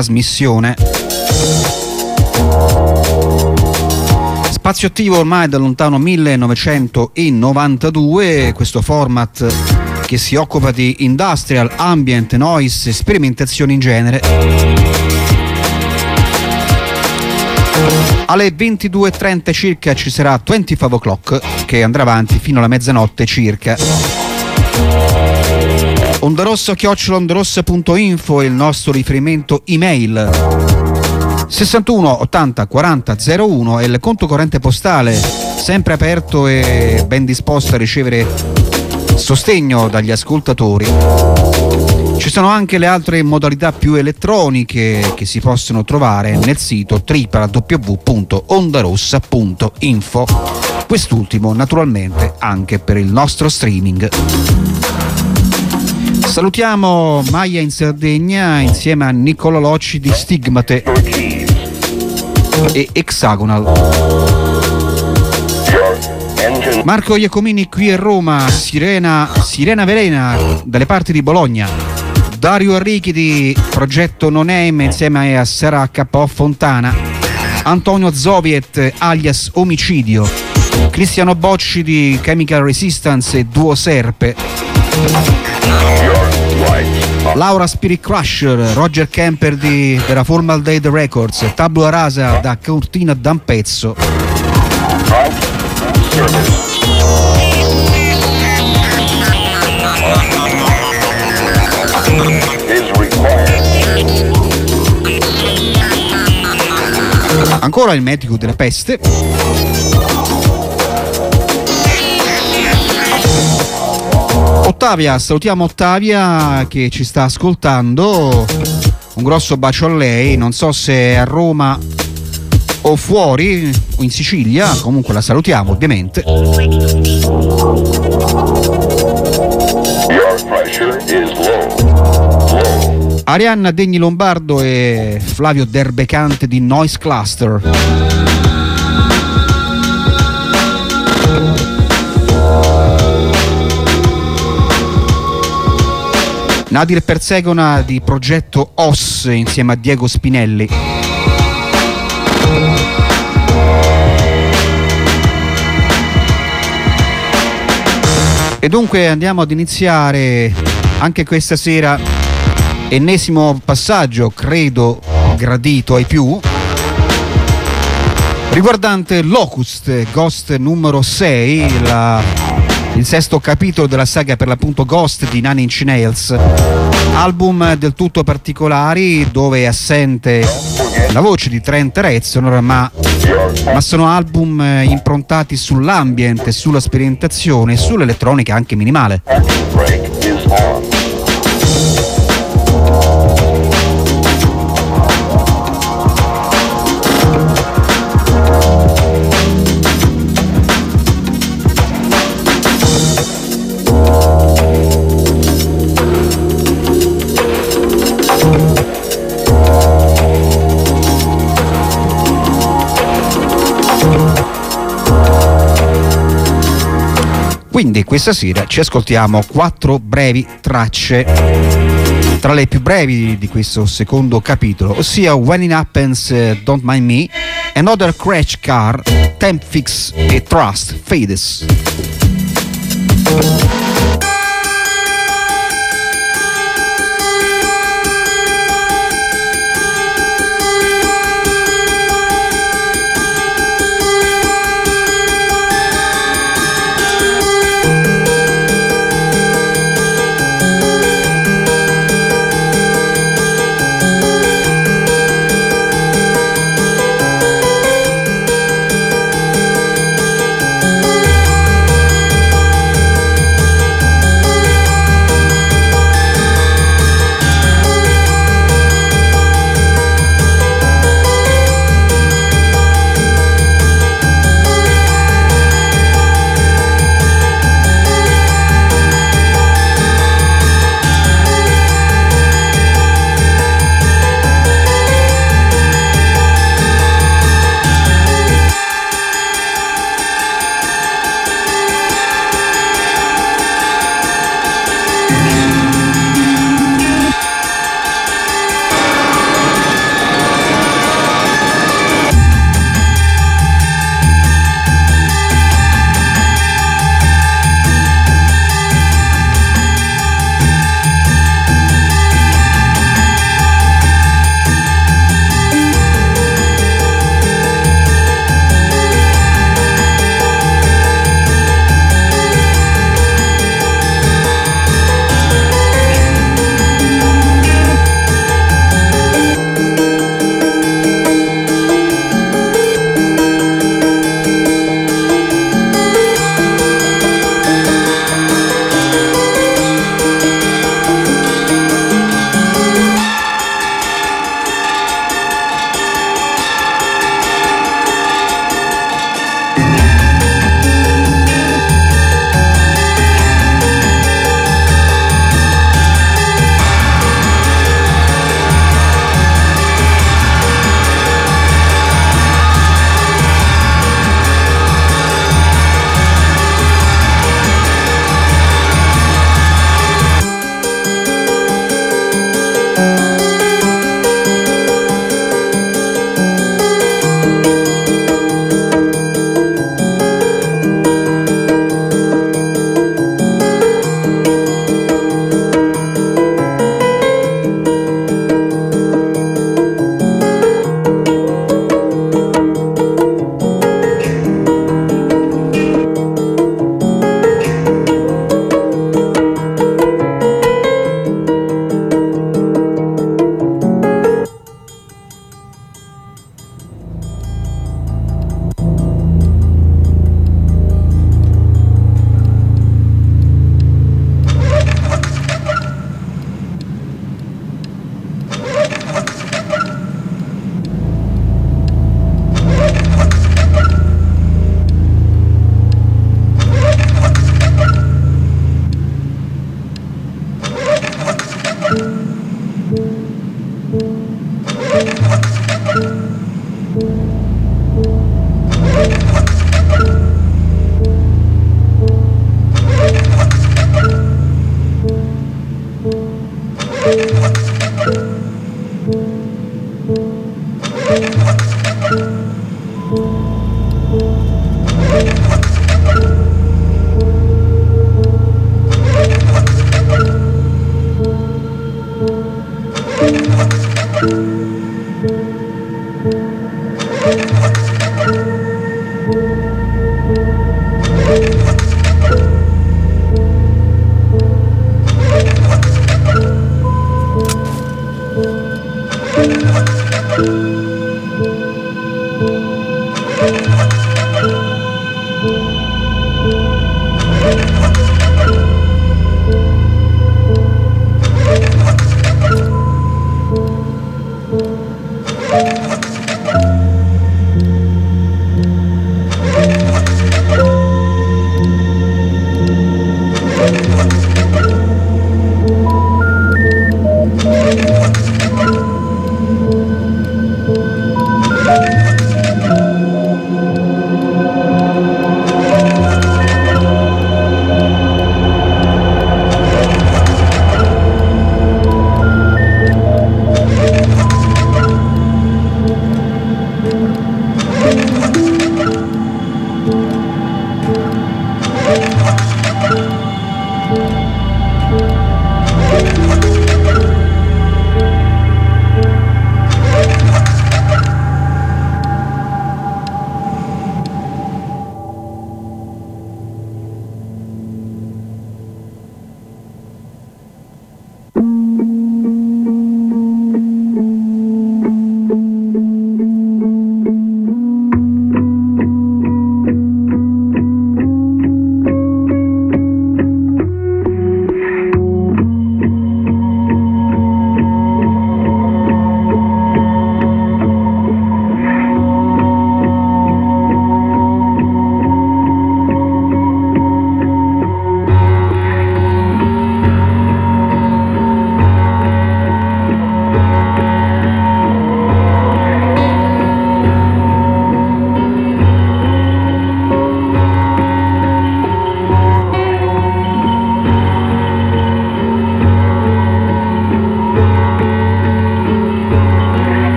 trasmissione. Spazio attivo ormai dal lontano 1992, questo format che si occupa di industrial, ambient, noise e sperimentazioni in genere. Alle 22.30 circa ci sarà 25 o'clock, che andrà avanti fino alla mezzanotte circa. ondarossa@ondarossa.info è il nostro riferimento email. 61 80 40 01 è il conto corrente postale, sempre aperto e ben disposto a ricevere sostegno dagli ascoltatori. Ci sono anche le altre modalità più elettroniche che si possono trovare nel sito www.ondarossa.info, quest'ultimo naturalmente anche per il nostro streaming. Salutiamo Maia in Sardegna insieme a Nicola Locci di Stigmate e Hexagonal. Marco Iacomini qui a Roma, Sirena Verena dalle parti di Bologna, Dario Arrighi di Progetto No Name insieme a Sara K.O. Fontana, Antonio Zoviet alias Omicidio, Cristiano Bocci di Chemical Resistance e Duo Serpe, Laura Spirit Crusher, Roger Kemper della Formaldehyde Records, Tabula Rasa da Cortina d'Ampezzo. Ancora il medico della peste. Ottavia, salutiamo Ottavia che ci sta ascoltando, un grosso bacio a lei, non so se è a Roma o fuori o in Sicilia, comunque la salutiamo ovviamente. Arianna Degni Lombardo e Flavio Derbecante di Noise Cluster. Nadir Persegona di Progetto OS insieme a Diego Spinelli. E dunque andiamo ad iniziare anche questa sera, ennesimo passaggio, credo gradito ai più, riguardante Locust, Ghost numero 6, il sesto capitolo della saga per l'appunto Ghost di Nine Inch Nails. Album del tutto particolari dove è assente la voce di Trent Reznor, ma sono album improntati sull'ambient, sulla sperimentazione e sull'elettronica anche minimale. Quindi questa sera ci ascoltiamo 4 brevi tracce, tra le più brevi di questo secondo capitolo, ossia When It Happens, Don't Mind Me, Another Crash Car, Temp Fix e Trust Fades.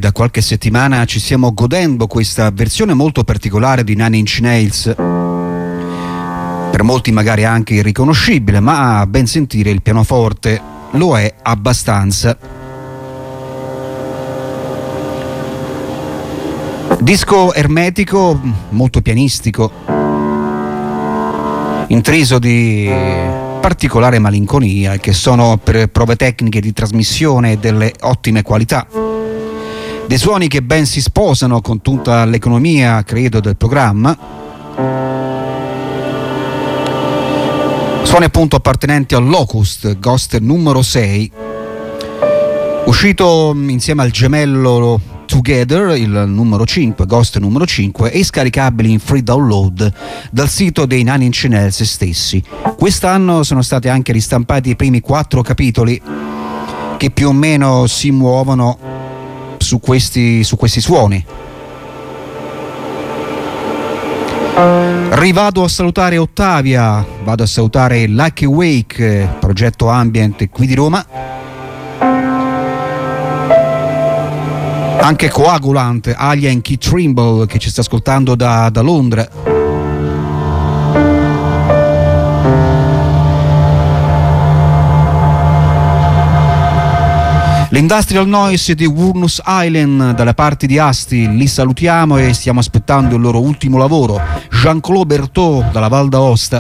da qualche settimana ci stiamo godendo questa versione molto particolare di Nine Inch Nails, per molti magari anche irriconoscibile, ma a ben sentire il pianoforte lo è abbastanza. Disco ermetico, molto pianistico, intriso di particolare malinconia, che sono per prove tecniche di trasmissione delle ottime qualità. Dei suoni che ben si sposano con tutta l'economia, credo, del programma. Suoni appunto appartenenti al Locust, Ghost numero 6, uscito insieme al gemello Together, il numero 5, Ghost numero 5, e scaricabili in free download dal sito dei Nine Inch Nails stessi. Quest'anno sono stati anche ristampati i primi 4 capitoli che più o meno si muovono su questi suoni. Rivado a salutare Ottavia, vado a salutare Lucky Wake, progetto ambient qui di Roma, anche Coagulant, Alien Key Trimble, che ci sta ascoltando da Londra. L'Industrial Noise di Wurnus Island dalle parti di Asti, li salutiamo e stiamo aspettando il loro ultimo lavoro. Jean-Claude Berthaud dalla Val d'Aosta.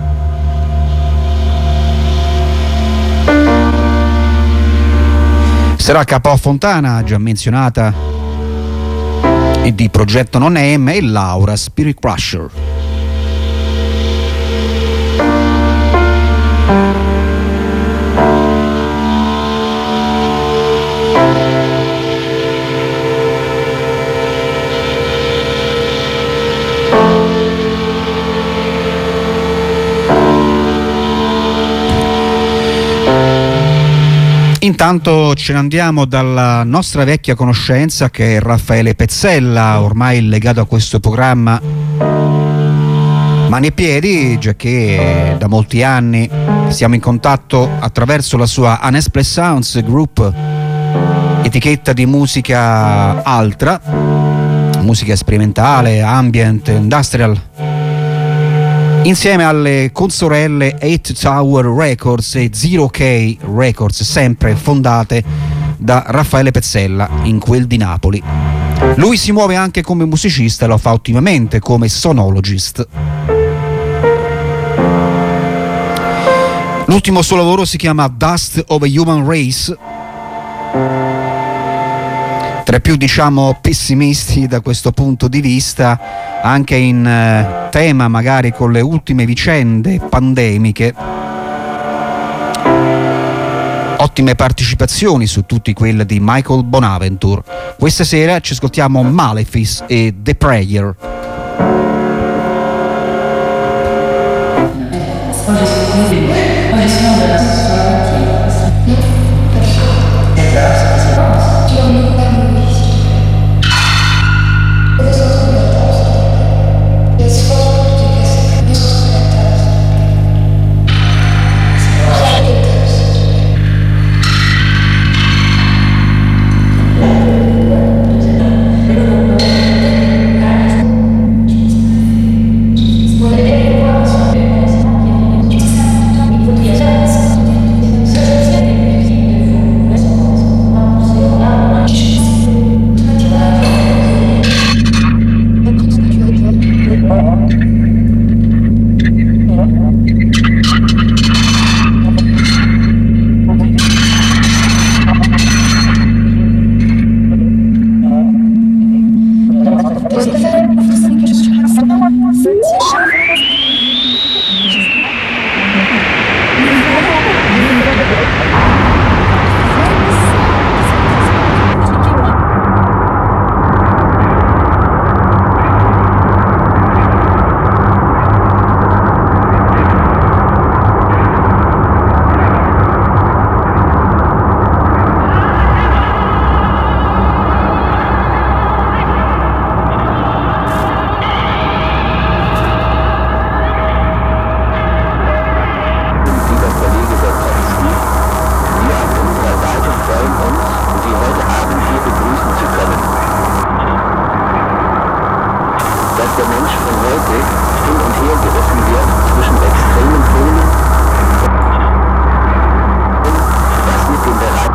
Sarà K.O. Fontana, già menzionata, e di Progetto Non Name, e Laura Spirit Crusher. Intanto ce ne andiamo dalla nostra vecchia conoscenza, che è Raffaele Pezzella, ormai legato a questo programma mani e piedi, già che da molti anni siamo in contatto attraverso la sua Unexplained Sounds Group, etichetta di musica altra, musica sperimentale, ambient, industrial, insieme alle consorelle 8 Tower Records e Zero K Records, sempre fondate da Raffaele Pezzella in quel di Napoli. Lui si muove anche come musicista e lo fa ottimamente come sonologist. L'ultimo suo lavoro si chiama Dust of a Human Race, tra i più, diciamo, pessimisti da questo punto di vista, anche in tema magari con le ultime vicende pandemiche. Ottime partecipazioni su tutti quelli di Michael Bonaventure. Questa sera ci ascoltiamo Malefice e The Prayer. der Mensch von heute hin und her gerissen wird zwischen extremen Polen, was mit dem Bereich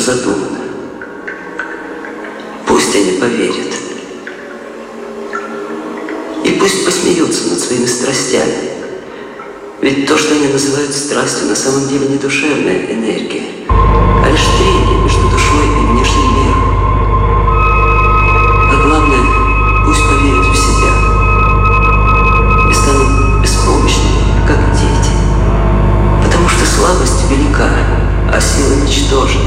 задумано. Пусть они поверят. И пусть посмеются над своими страстями. Ведь то, что они называют страстью, на самом деле не душевная энергия, а лишь трение между душой и внешним миром. А главное, пусть поверят в себя и станут беспомощными, как дети. Потому что слабость велика, а сила ничтожна.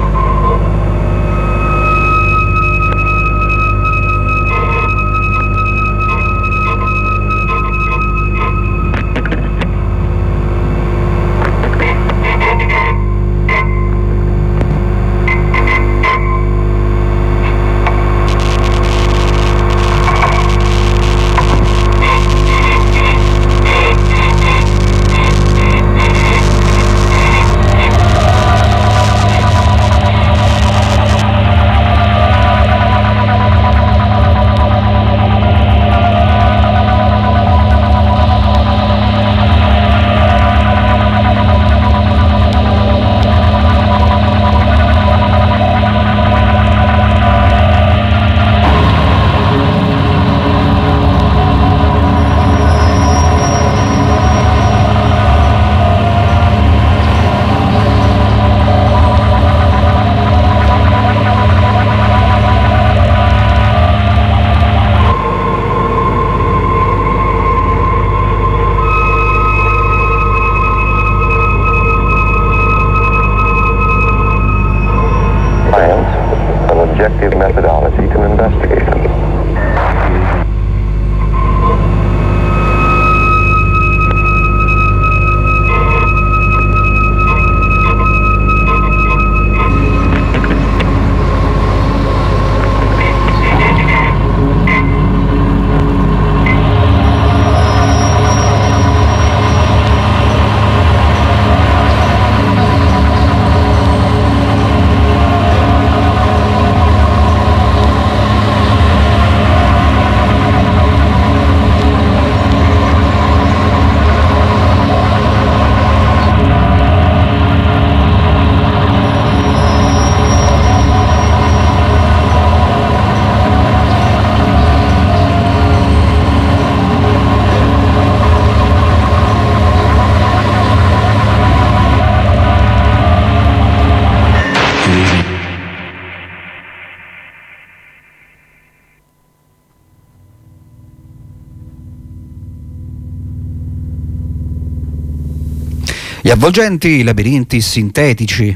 Gli avvolgenti labirinti sintetici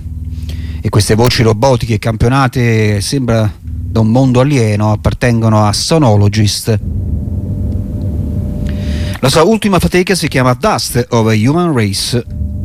e queste voci robotiche campionate sembra da un mondo alieno appartengono a Sonologist. La sua ultima fatica si chiama Dust of a Human Race.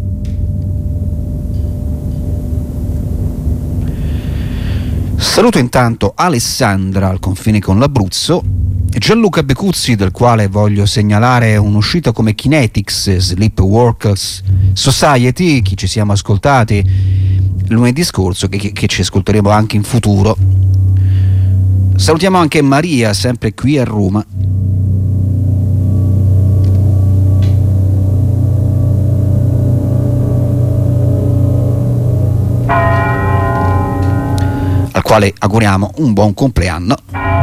Saluto intanto Alessandra al confine con l'Abruzzo, Gianluca Becuzzi, del quale voglio segnalare un'uscita come Kinetics, Sleepwalkers Society, che ci siamo ascoltati lunedì scorso, che ci ascolteremo anche in futuro. Salutiamo anche Maria, sempre qui a Roma. Al quale auguriamo un buon compleanno.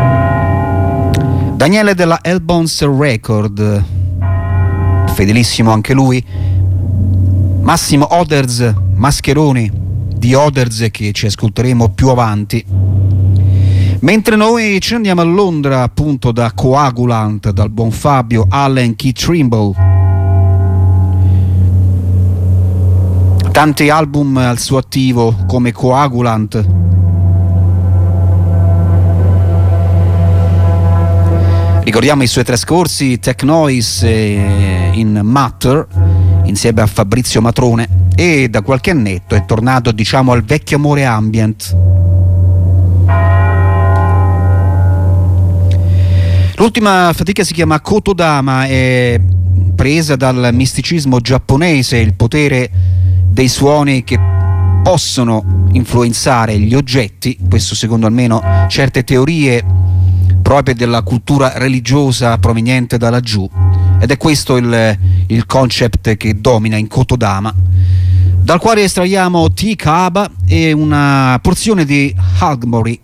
Daniele della Hellbones Record, fedelissimo anche lui. Massimo Oders, Mascheroni di Oders, che ci ascolteremo più avanti. Mentre noi ci andiamo a Londra, appunto, da Coagulant, dal buon Fabio Allen Keith Trimble. Tanti album al suo attivo come Coagulant. Ricordiamo i suoi trascorsi Tech Noise in Matter insieme a Fabrizio Matrone, e da qualche annetto è tornato, diciamo, al vecchio amore ambient. L'ultima fatica si chiama Kotodama, è presa dal misticismo giapponese, il potere dei suoni che possono influenzare gli oggetti, questo secondo almeno certe teorie proprie della cultura religiosa proveniente da laggiù, ed è questo il concept che domina in Kotodama. dal quale estraiamo T-Cab e una porzione di Hagmori.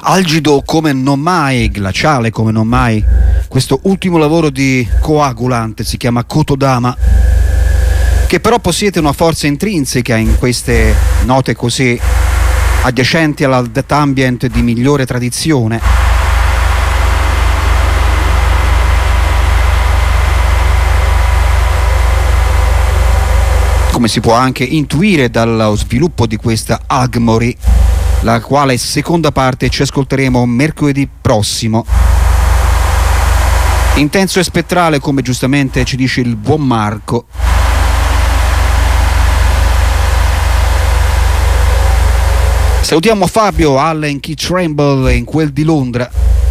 Algido come non mai, glaciale come non mai, questo ultimo lavoro di Coagulant si chiama Kotodama, che però possiede una forza intrinseca in queste note così adiacenti alla death ambient di migliore tradizione. Come si può anche intuire dallo sviluppo di questa Agmori, la quale seconda parte ci ascolteremo mercoledì prossimo. Intenso e spettrale, come giustamente ci dice il buon Marco. Salutiamo Fabio, Allen Key Tremble in quel di Londra.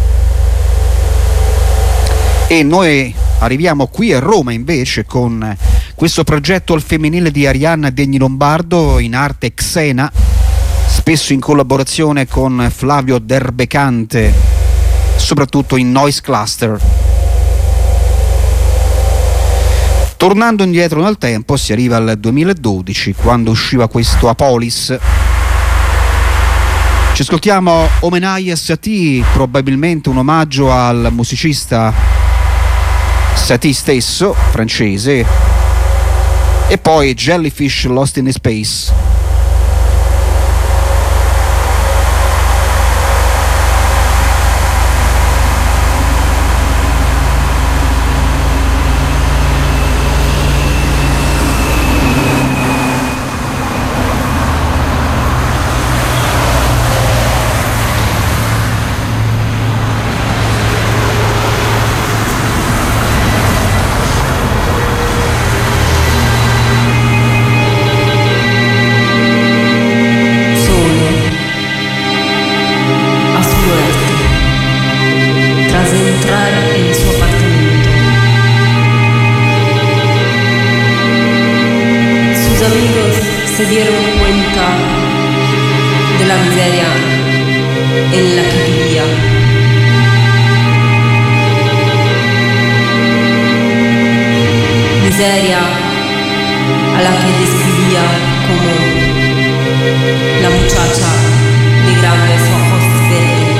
E noi arriviamo qui a Roma invece con questo progetto al femminile di Arianna Degni Lombardo, in arte Xena, spesso in collaborazione con Flavio Derbecante, soprattutto in Noise Cluster. Tornando indietro nel tempo, si arriva al 2012, quando usciva questo Apolis. Ci ascoltiamo Omenai Satie, probabilmente un omaggio al musicista Satie stesso, francese, e poi Jellyfish Lost in Space. Se dieron cuenta de la miseria en la que vivía. Miseria a la que describía como la muchacha de grandes ojos verdes.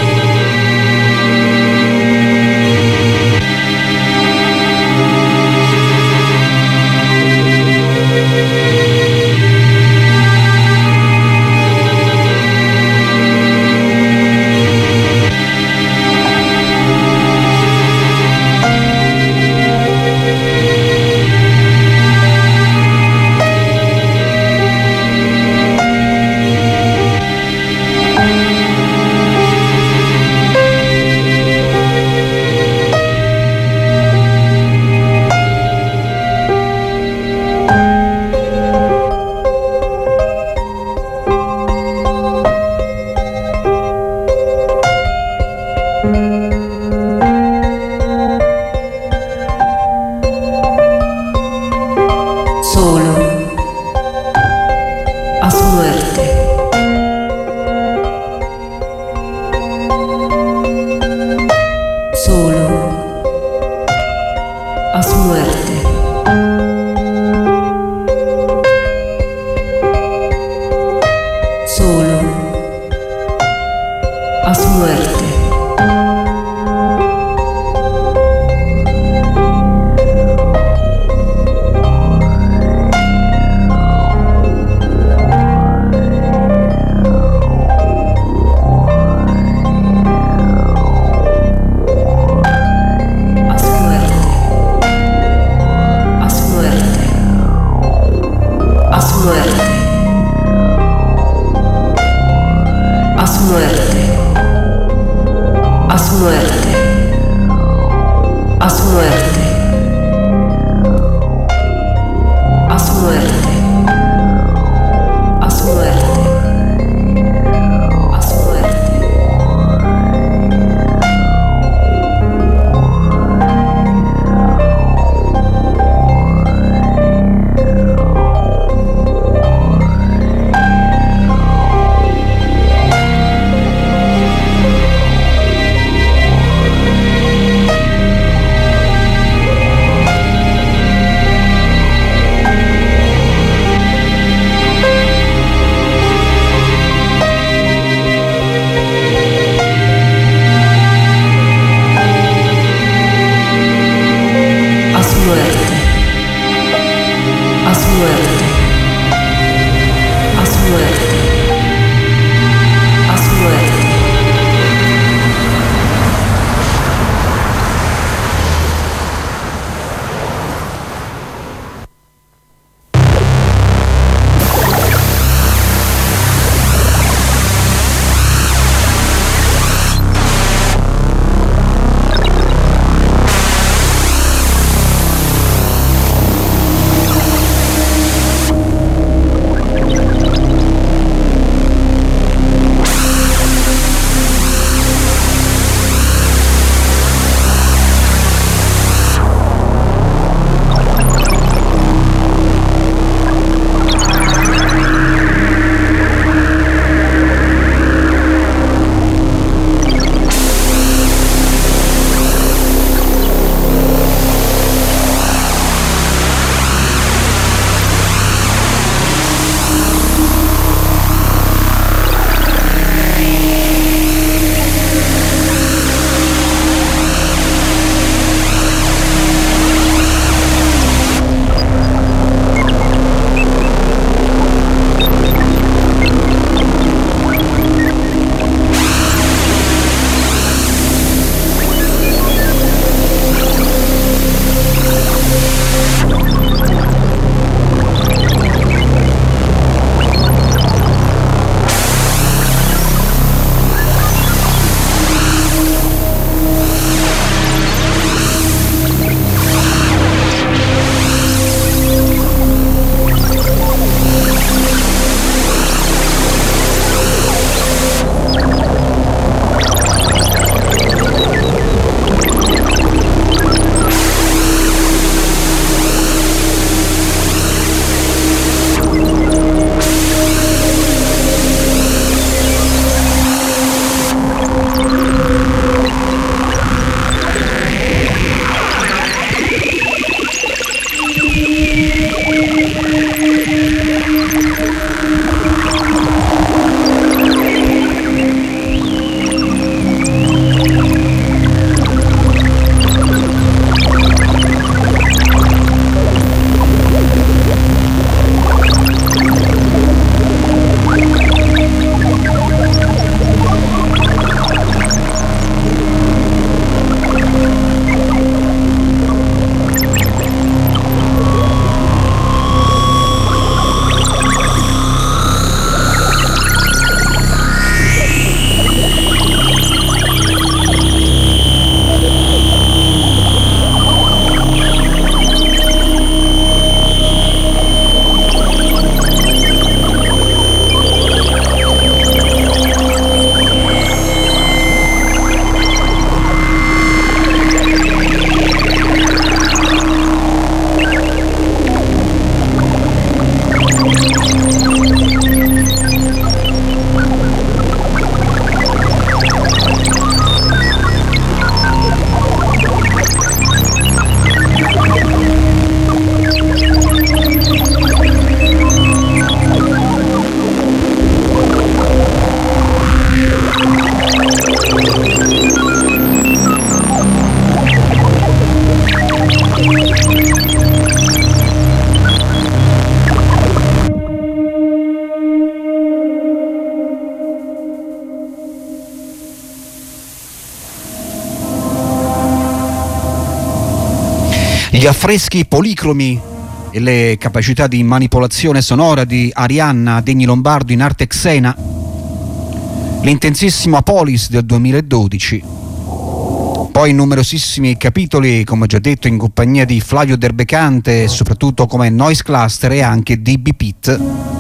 Gli affreschi policromi e le capacità di manipolazione sonora di Arianna Degni Lombardo in arte Xena, l'intensissimo Apolis del 2012, poi numerosissimi capitoli, come già detto, in compagnia di Flavio Derbecante, soprattutto come Noise Cluster e anche DB Pit.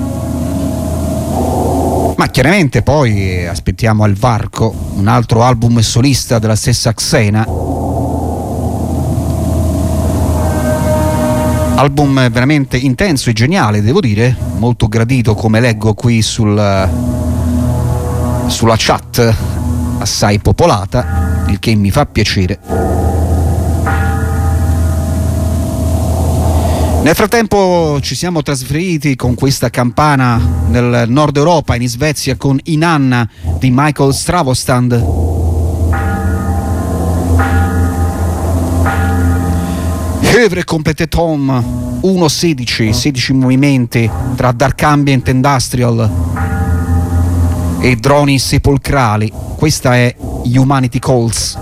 Ma chiaramente poi aspettiamo Al Varco, un altro album solista della stessa Xena. Album veramente intenso e geniale, devo dire, molto gradito, come leggo qui sulla chat assai popolata, il che mi fa piacere. Nel frattempo ci siamo trasferiti con questa campana nel nord Europa, in Svezia, con Inanna di Michael Stravostand. Œuvre complète Tom 1.16, 16 movimenti tra Dark Ambient Industrial e droni sepolcrali. Questa è Humanity Calls.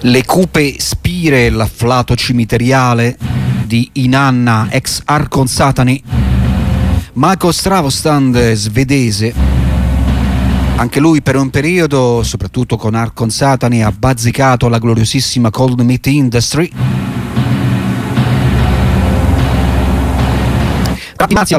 le cupe spire e l'afflato cimiteriale di Inanna ex Archon Satani. Marco Stravostand, svedese, anche lui per un periodo, soprattutto con Archon Satani, ha bazzicato la gloriosissima Cold Meat Industry.